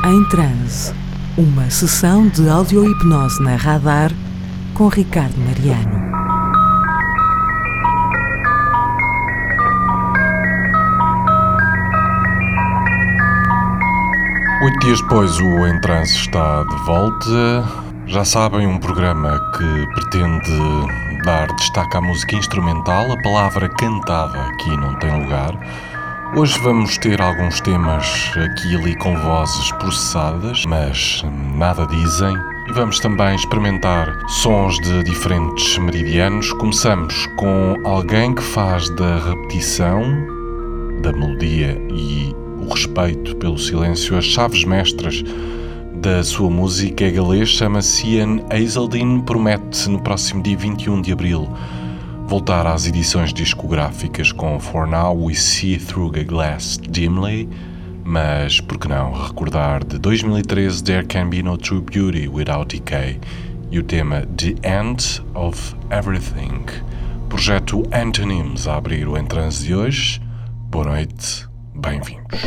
Em Transe, uma sessão de audio-hipnose na Radar com Ricardo Mariano. Oito dias depois, o Em Transe está de volta. Já sabem, um programa que pretende dar destaque à música instrumental. A palavra cantada aqui não tem lugar. Hoje vamos ter alguns temas aqui e ali com vozes processadas, mas nada dizem. E vamos também experimentar sons de diferentes meridianos. Começamos com alguém que faz da repetição, da melodia e o respeito pelo silêncio as chaves mestras da sua música. É galês, chama-se Ian Hazeldine, promete no próximo dia 21 de abril voltar às edições discográficas com For Now We See Through a Glass Dimly, mas por que não recordar de 2013 There Can Be No True Beauty Without Decay e o tema The End of Everything. Projeto Antonyms a abrir o Em Transe de hoje. Boa noite, bem-vindos.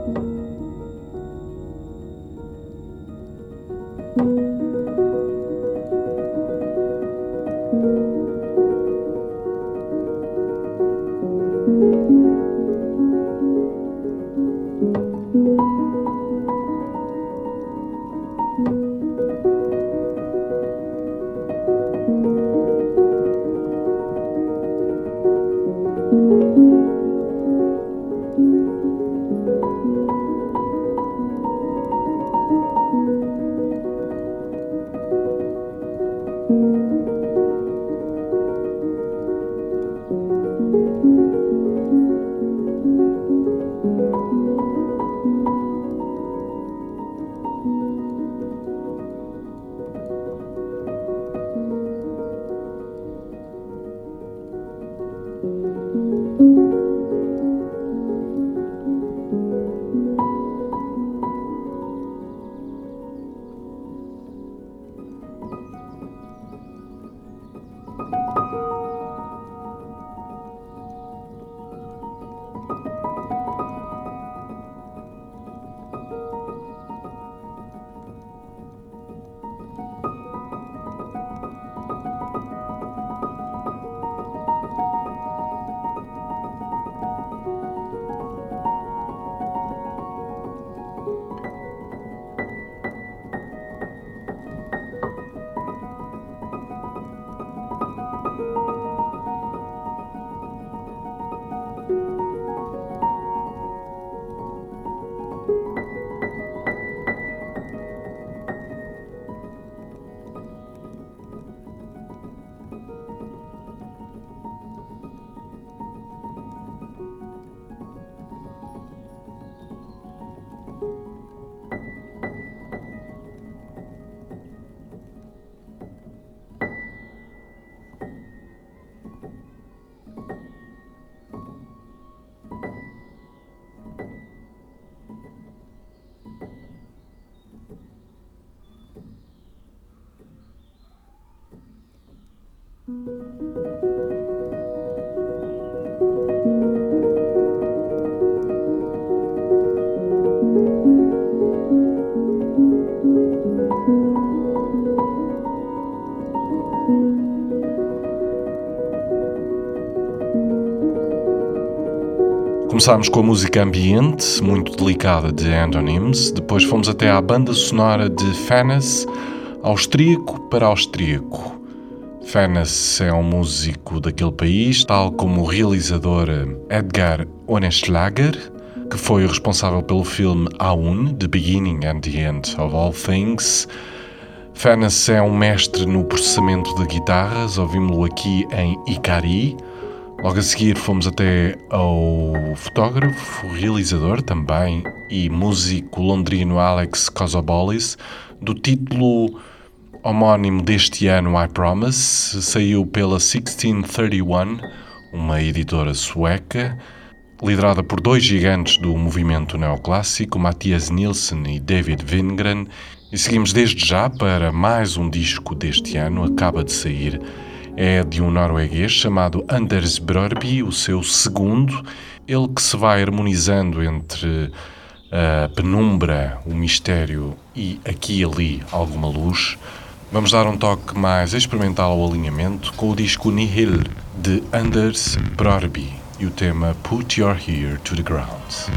Começámos com a música ambiente, muito delicada, de Andonyms. Depois fomos até à banda sonora de Fennes, austríaco para austríaco. Fennes é um músico daquele país, tal como o realizador Edgar Oehlenschläger, que foi o responsável pelo filme Aún, The Beginning and the End of All Things. Fennes é um mestre no processamento de guitarras, ouvimos-lo aqui em Ikari. Logo a seguir fomos até ao fotógrafo, realizador também e músico londrino Alex Kosobolis, do título homónimo deste ano I Promise, saiu pela 1631, uma editora sueca, liderada por dois gigantes do movimento neoclássico, Mattias Nilsson e David Wingren, e seguimos desde já para mais um disco deste ano, acaba de sair. É de um norueguês chamado Anders Brorby, o seu segundo, ele que se vai harmonizando entre a penumbra, o mistério e aqui e ali alguma luz. Vamos dar um toque mais experimental ao alinhamento com o disco Nihil, de Anders Brorby, e o tema Put Your Ear to the Ground.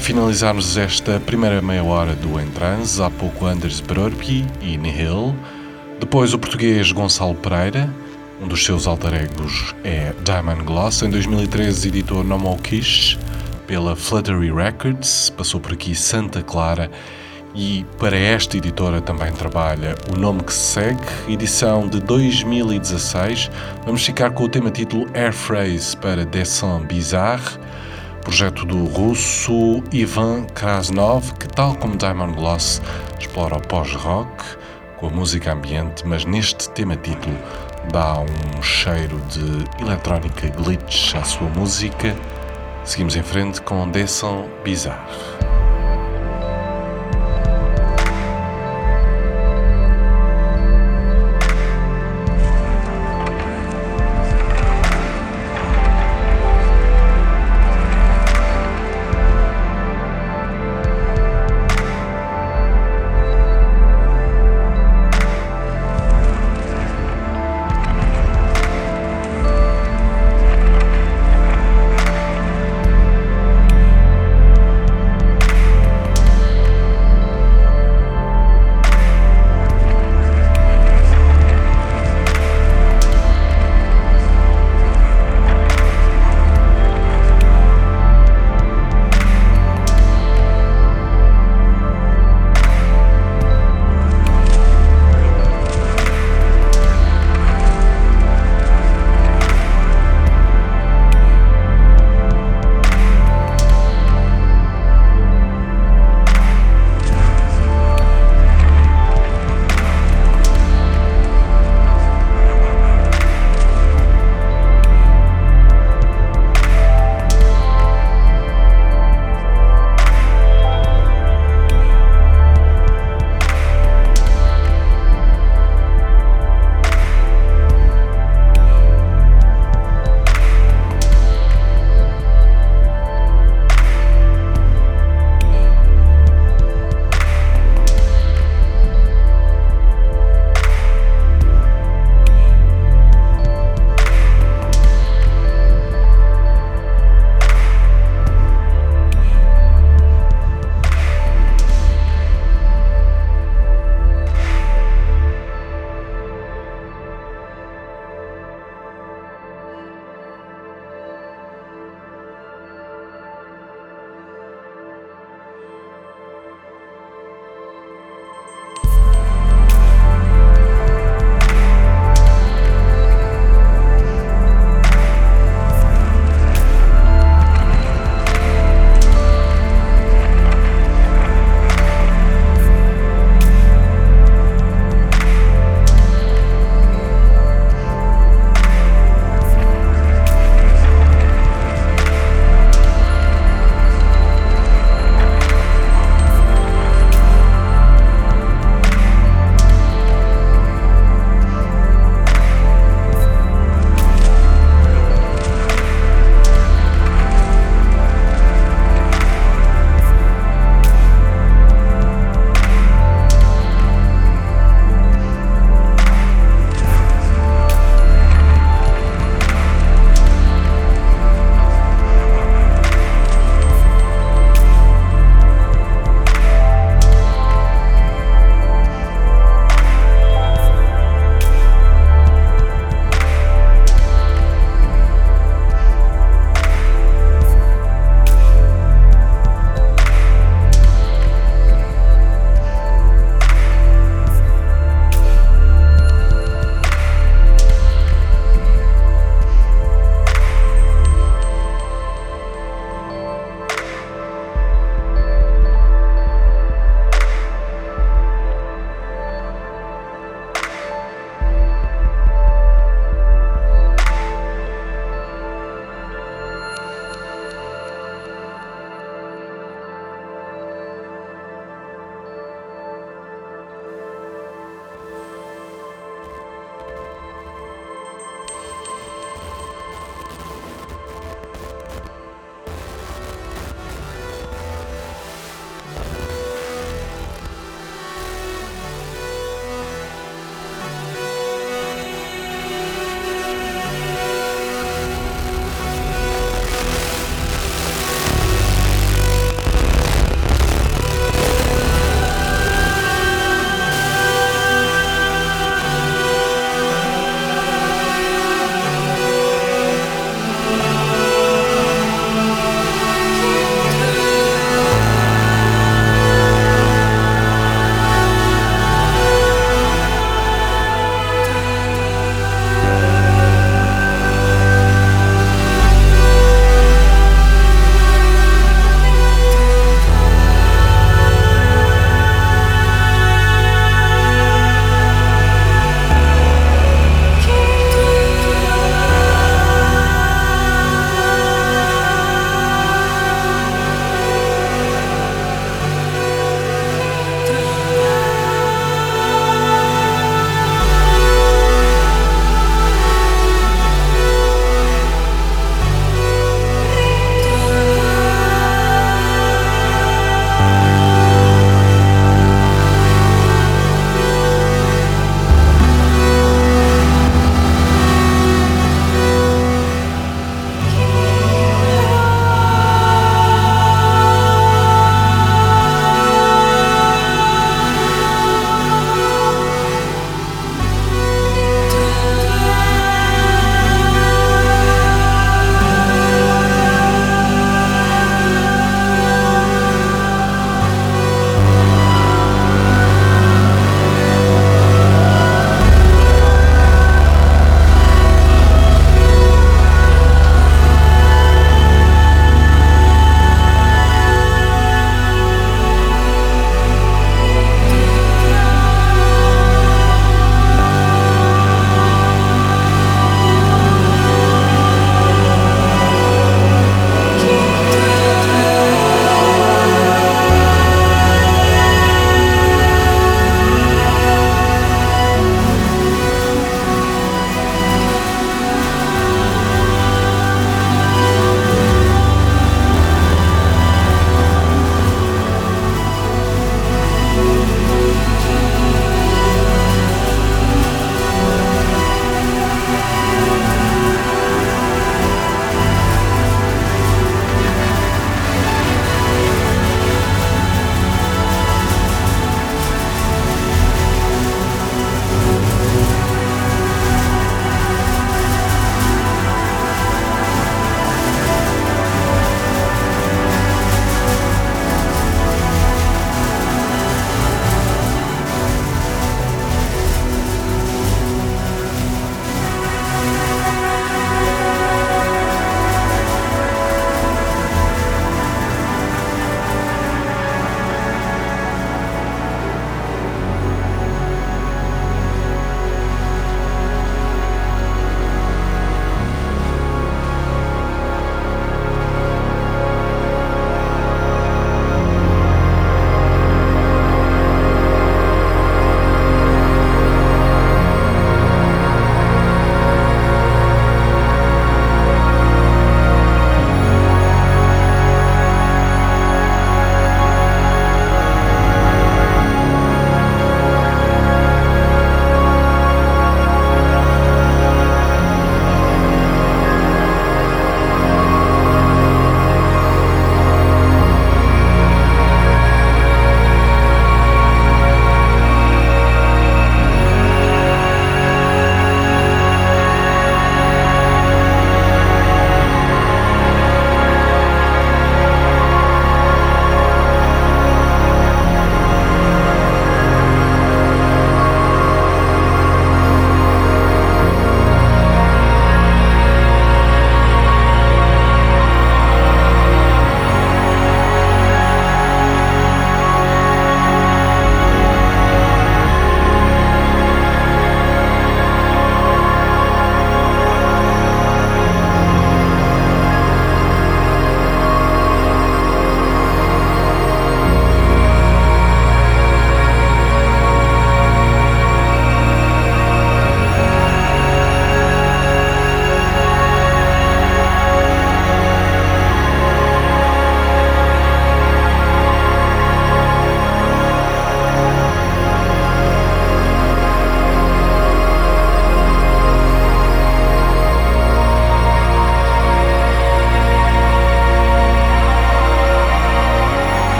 finalizarmos esta primeira meia hora do Em Transe, há pouco Anders Brorby e Nihil, depois o português Gonçalo Pereira, um dos seus alter egos é Diamond Gloss, em 2013 editou No More Kiss pela Fluttery Records, passou por aqui Santa Clara e para esta editora também trabalha O Nome que se Segue, edição de 2016. Vamos ficar com o tema título Air Phrase para Descent Bizarre, projeto do russo Ivan Krasnov, que tal como Diamond Gloss explora o pós-rock com a música ambiente, mas neste tema título dá um cheiro de eletrónica glitch à sua música. Seguimos em frente com Descent Bizarre.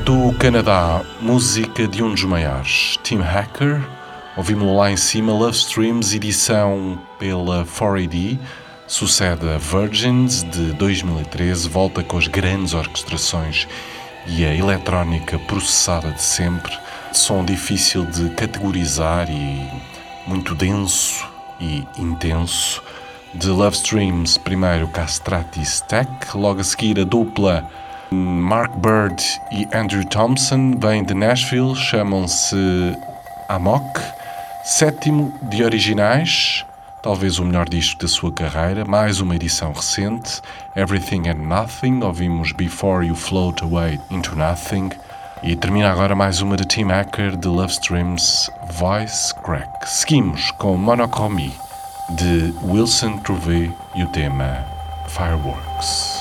do Canadá, música de um dos maiores, Tim Hacker. Ouvimos-lo lá em cima, Love Streams, edição pela 4AD, sucede a Virgins de 2013, volta com as grandes orquestrações e a eletrónica processada de sempre, som difícil de categorizar e muito denso e intenso. De Love Streams, primeiro Castrati Stack, logo a seguir a dupla Mark Bird e Andrew Thompson, vêm de Nashville, chamam-se Amok. Sétimo de originais, talvez o melhor disco da sua carreira, mais uma edição recente, Everything and Nothing, ouvimos Before You Float Away Into Nothing, e termina agora mais uma de Tim Hacker, de Love Streams, Voice Crack. Seguimos com Monochromie, de Wilson Trouvé, e o tema Fireworks.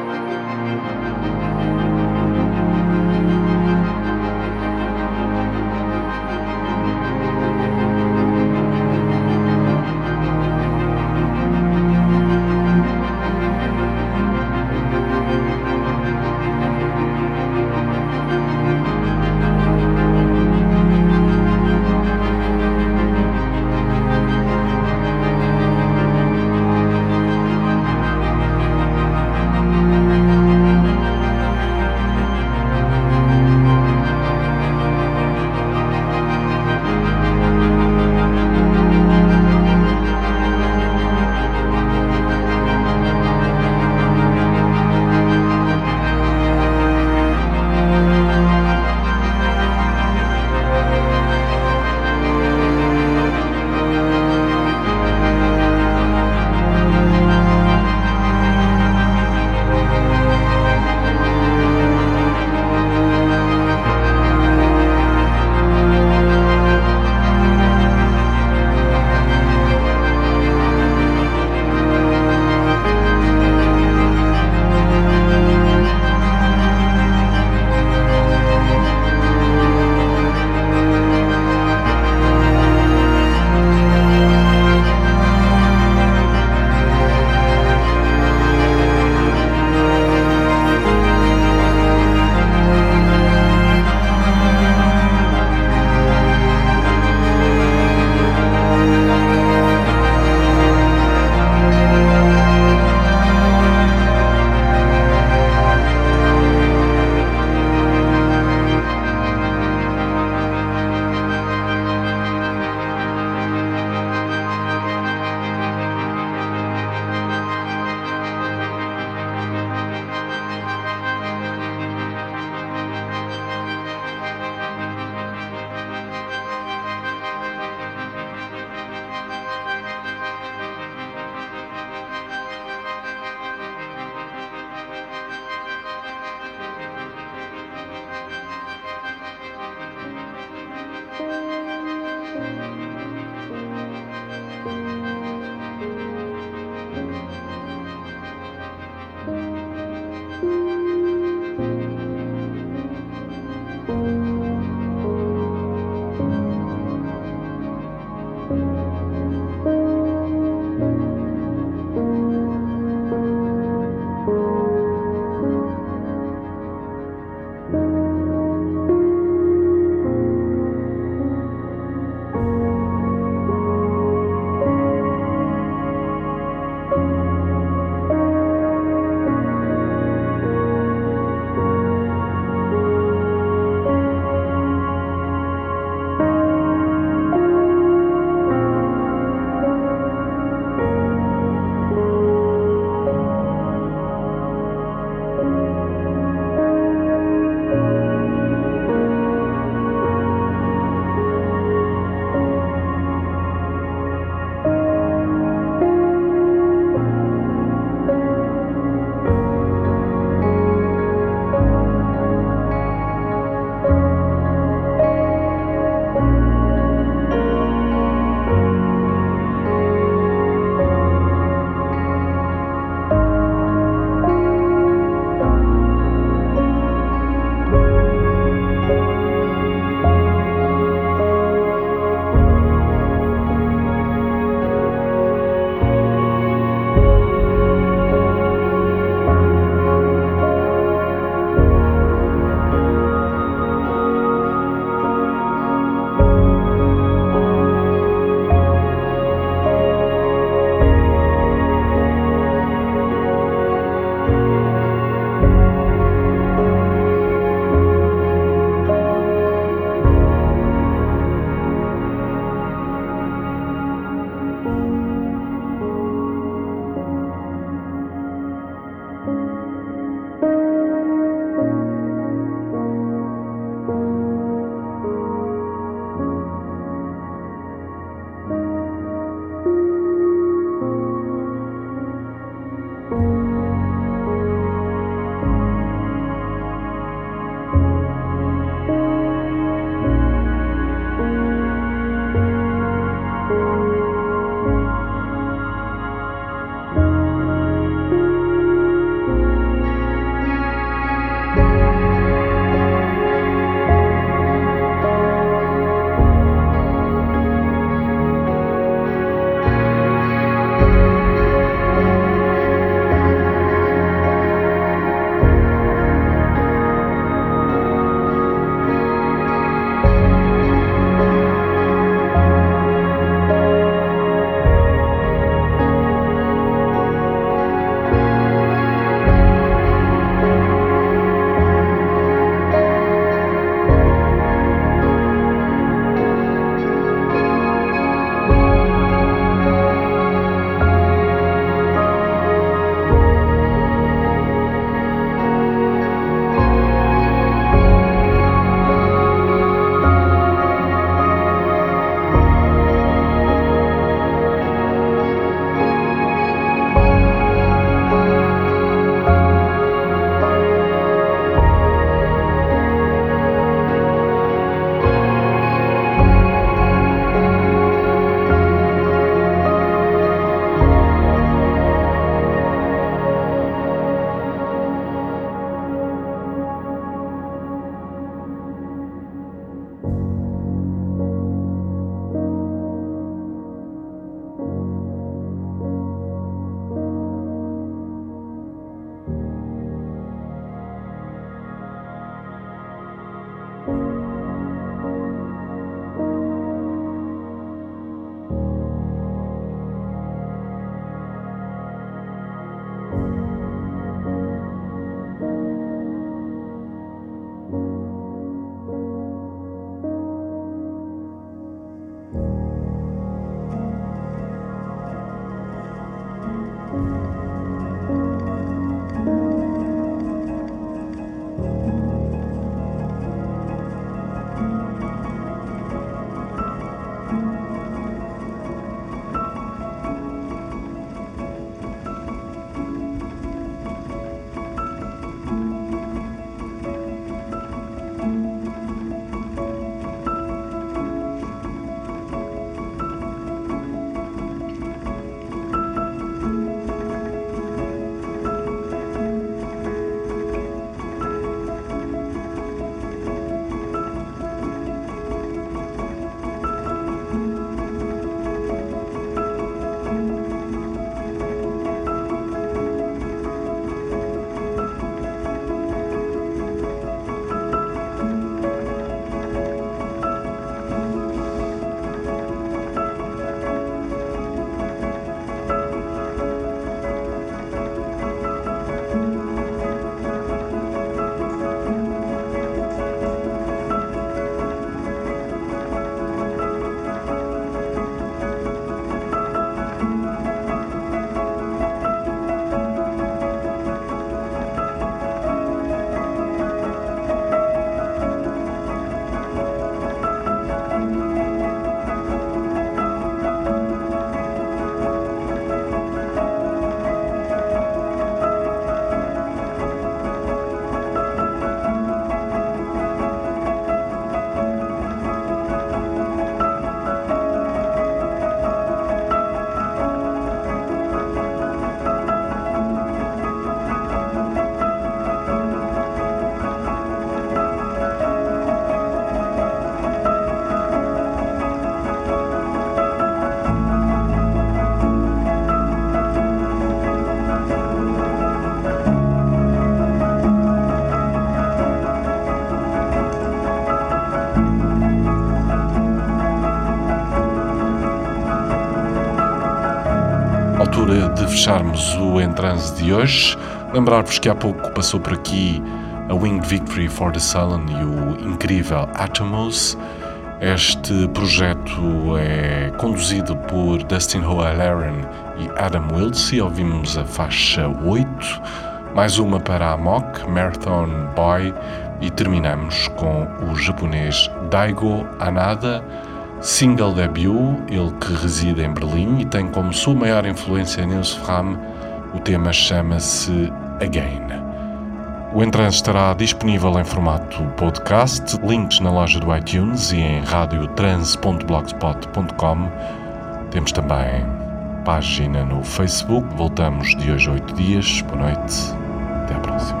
altura de fecharmos o Em Transe de hoje. Lembrar-vos que há pouco passou por aqui a Winged Victory for the Sullen e o incrível Atomos. Este projeto é conduzido por Dustin O'Halloran e Adam Wiltse. Ouvimos a faixa 8, mais uma para a Amok, Marathon Boy, e terminamos com o japonês Daigo Anada, single debut, ele que reside em Berlim e tem como sua maior influência Nils Frahm. O tema chama-se Again. O Em Transe estará disponível em formato podcast, links na loja do iTunes e em radiotrans.blogspot.com. Temos também página no Facebook. Voltamos de hoje a 8 dias. Boa noite. Até à próxima.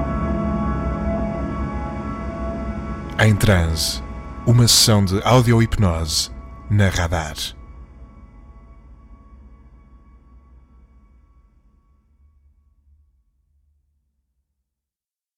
Em Transe, uma sessão de audio-hipnose na Radar.